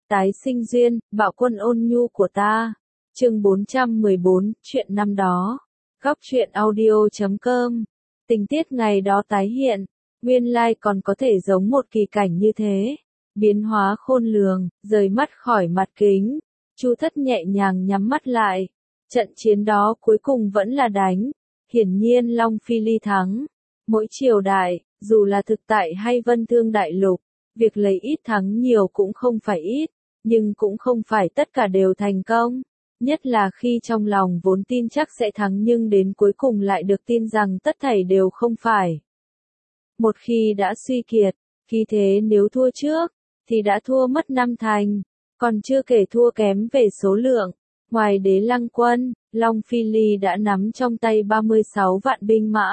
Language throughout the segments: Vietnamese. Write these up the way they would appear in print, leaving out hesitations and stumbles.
Tái sinh duyên, bạo quân ôn nhu của ta. Chương 414, chuyện năm đó. Góc truyện audio.com. Tình tiết ngày đó tái hiện, nguyên lai còn có thể giống một kỳ cảnh như thế. Biến hóa khôn lường, rời mắt khỏi mặt kính. Chu Thất nhẹ nhàng nhắm mắt lại. Trận chiến đó cuối cùng vẫn là đánh. Hiển nhiên Long Phi Ly thắng. Mỗi triều đại, dù là thực tại hay Vân Thương đại lục, việc lấy ít thắng nhiều cũng không phải ít, nhưng cũng không phải tất cả đều thành công. Nhất là khi trong lòng vốn tin chắc sẽ thắng nhưng đến cuối cùng lại được tin rằng tất thảy đều không phải. Một khi đã suy kiệt, khi thế nếu thua trước, thì đã thua mất năm thành, còn chưa kể thua kém về số lượng. Ngoài Đế Lăng quân, Long Phi Ly đã nắm trong tay 36 vạn binh mã.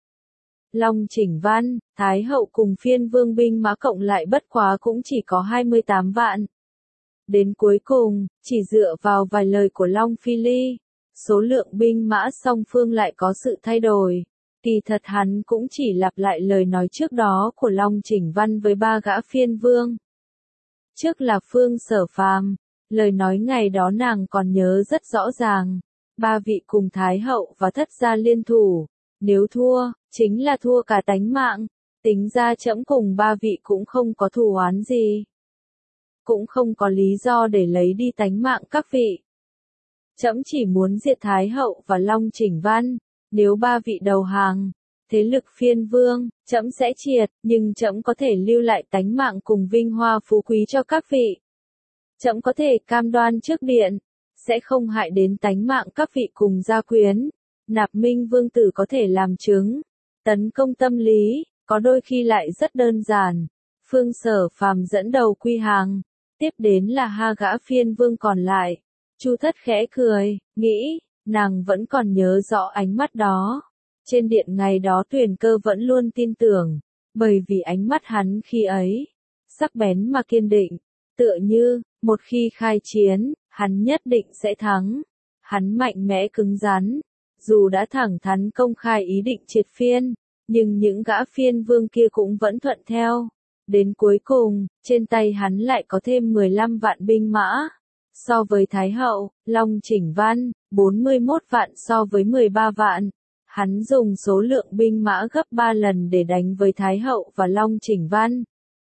Long Chỉnh Văn, Thái Hậu cùng Phiên Vương binh mã cộng lại bất quá cũng chỉ có 28 vạn. Đến cuối cùng, chỉ dựa vào vài lời của Long Phi Ly, số lượng binh mã song phương lại có sự thay đổi. Kỳ thật hắn cũng chỉ lặp lại lời nói trước đó của Long Chỉnh Văn với ba gã Phiên Vương. Trước là Phương Sở Phàm, lời nói ngày đó nàng còn nhớ rất rõ ràng. Ba vị cùng Thái Hậu và Thất gia liên thủ, nếu thua, chính là thua cả tánh mạng. Tính ra trẫm cùng ba vị cũng không có thù oán gì, cũng không có lý do để lấy đi tánh mạng các vị. Trẫm chỉ muốn diệt Thái Hậu và Long Chỉnh Văn. Nếu ba vị đầu hàng, thế lực Phiên Vương, trẫm sẽ triệt, nhưng trẫm có thể lưu lại tánh mạng cùng vinh hoa phú quý cho các vị. Trẫm có thể cam đoan trước điện, sẽ không hại đến tánh mạng các vị cùng gia quyến. Nạp Minh Vương tử có thể làm chứng. Tấn công tâm lý, có đôi khi lại rất đơn giản. Phương Sở Phàm dẫn đầu quy hàng, tiếp đến là hai gã Phiên Vương còn lại. Chu Thất khẽ cười, nghĩ, nàng vẫn còn nhớ rõ ánh mắt đó. Trên điện ngày đó Tuyền Cơ vẫn luôn tin tưởng, bởi vì ánh mắt hắn khi ấy, sắc bén mà kiên định, tựa như, một khi khai chiến, hắn nhất định sẽ thắng. Hắn mạnh mẽ cứng rắn, dù đã thẳng thắn công khai ý định triệt Phiên, nhưng những gã Phiên Vương kia cũng vẫn thuận theo. Đến cuối cùng, trên tay hắn lại có thêm 15 vạn binh mã. So với Thái Hậu, Long Chỉnh Văn, 41 vạn so với 13 vạn. Hắn dùng số lượng binh mã gấp 3 lần để đánh với Thái Hậu và Long Chỉnh Văn.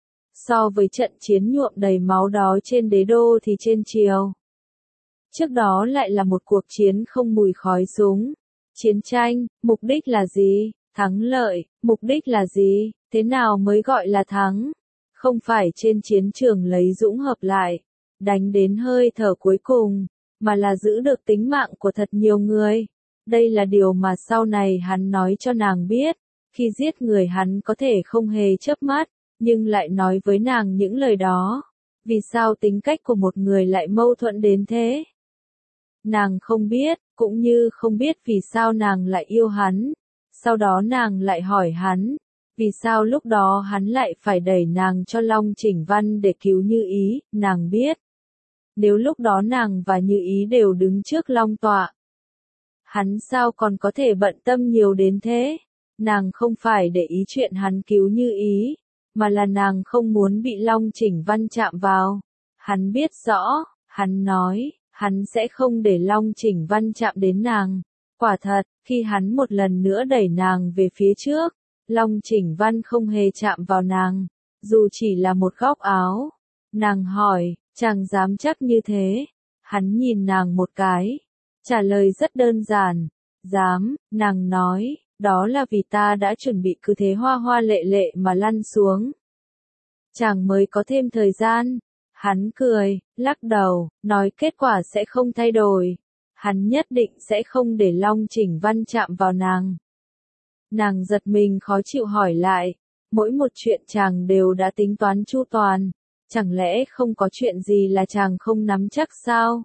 So với trận chiến nhuộm đầy máu đó trên đế đô thì trên triều trước đó lại là một cuộc chiến không mùi khói súng. Chiến tranh, mục đích là gì? Thắng lợi, mục đích là gì? Thế nào mới gọi là thắng? Không phải trên chiến trường lấy dũng hợp lại, đánh đến hơi thở cuối cùng, mà là giữ được tính mạng của thật nhiều người. Đây là điều mà sau này hắn nói cho nàng biết. Khi giết người hắn có thể không hề chớp mắt, nhưng lại nói với nàng những lời đó. Vì sao tính cách của một người lại mâu thuẫn đến thế? Nàng không biết, cũng như không biết vì sao nàng lại yêu hắn. Sau đó nàng lại hỏi hắn, vì sao lúc đó hắn lại phải đẩy nàng cho Long Chỉnh Văn để cứu Như Ý. Nàng biết, nếu lúc đó nàng và Như Ý đều đứng trước Long tọa, hắn sao còn có thể bận tâm nhiều đến thế? Nàng không phải để ý chuyện hắn cứu Như Ý, mà là nàng không muốn bị Long Chỉnh Văn chạm vào. Hắn biết rõ, hắn nói, hắn sẽ không để Long Chỉnh Văn chạm đến nàng. Quả thật, khi hắn một lần nữa đẩy nàng về phía trước, Long Chỉnh Văn không hề chạm vào nàng, dù chỉ là một góc áo. Nàng hỏi, chàng dám chắc như thế? Hắn nhìn nàng một cái, trả lời rất đơn giản, dám. Nàng nói, đó là vì ta đã chuẩn bị cứ thế hoa hoa lệ lệ mà lăn xuống. Chàng mới có thêm thời gian. Hắn cười, lắc đầu, nói kết quả sẽ không thay đổi. Hắn nhất định sẽ không để Long Chỉnh Văn chạm vào nàng. Nàng giật mình khó chịu hỏi lại, mỗi một chuyện chàng đều đã tính toán chu toàn, chẳng lẽ không có chuyện gì là chàng không nắm chắc sao?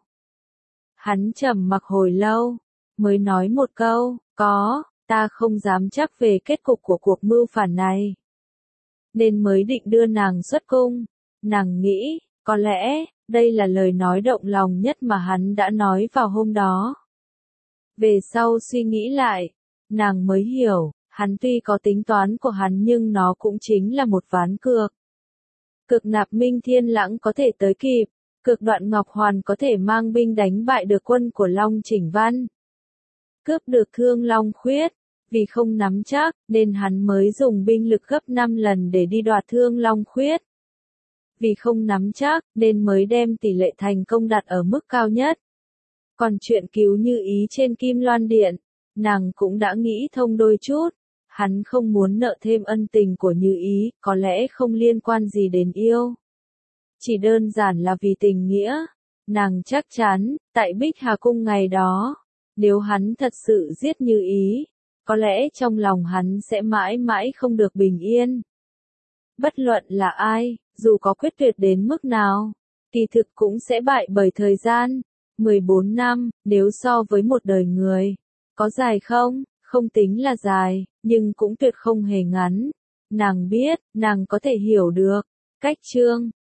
Hắn trầm mặc hồi lâu, mới nói một câu, có, ta không dám chắc về kết cục của cuộc mưu phản này. Nên mới định đưa nàng xuất cung. Nàng nghĩ, có lẽ, đây là lời nói động lòng nhất mà hắn đã nói vào hôm đó. Về sau suy nghĩ lại, nàng mới hiểu, hắn tuy có tính toán của hắn nhưng nó cũng chính là một ván cược. Cực Nạp Minh Thiên Lãng có thể tới kịp, Cực Đoạn Ngọc Hoàn có thể mang binh đánh bại được quân của Long Chỉnh Văn, cướp được Thương Long Khuyết. Vì không nắm chắc, nên hắn mới dùng binh lực gấp 5 lần để đi đoạt Thương Long Khuyết. Vì không nắm chắc, nên mới đem tỷ lệ thành công đặt ở mức cao nhất. Còn chuyện cứu Như Ý trên Kim Loan Điện, nàng cũng đã nghĩ thông đôi chút. Hắn không muốn nợ thêm ân tình của Như Ý, có lẽ không liên quan gì đến yêu. Chỉ đơn giản là vì tình nghĩa. Nàng chắc chắn, tại Bích Hà Cung ngày đó, nếu hắn thật sự giết Như Ý, có lẽ trong lòng hắn sẽ mãi mãi không được bình yên. Bất luận là ai, dù có quyết tuyệt đến mức nào, kỳ thực cũng sẽ bại bởi thời gian. 14 năm, nếu so với một đời người, có dài không? Không tính là dài, nhưng cũng tuyệt không hề ngắn. Nàng biết, nàng có thể hiểu được. Cách chương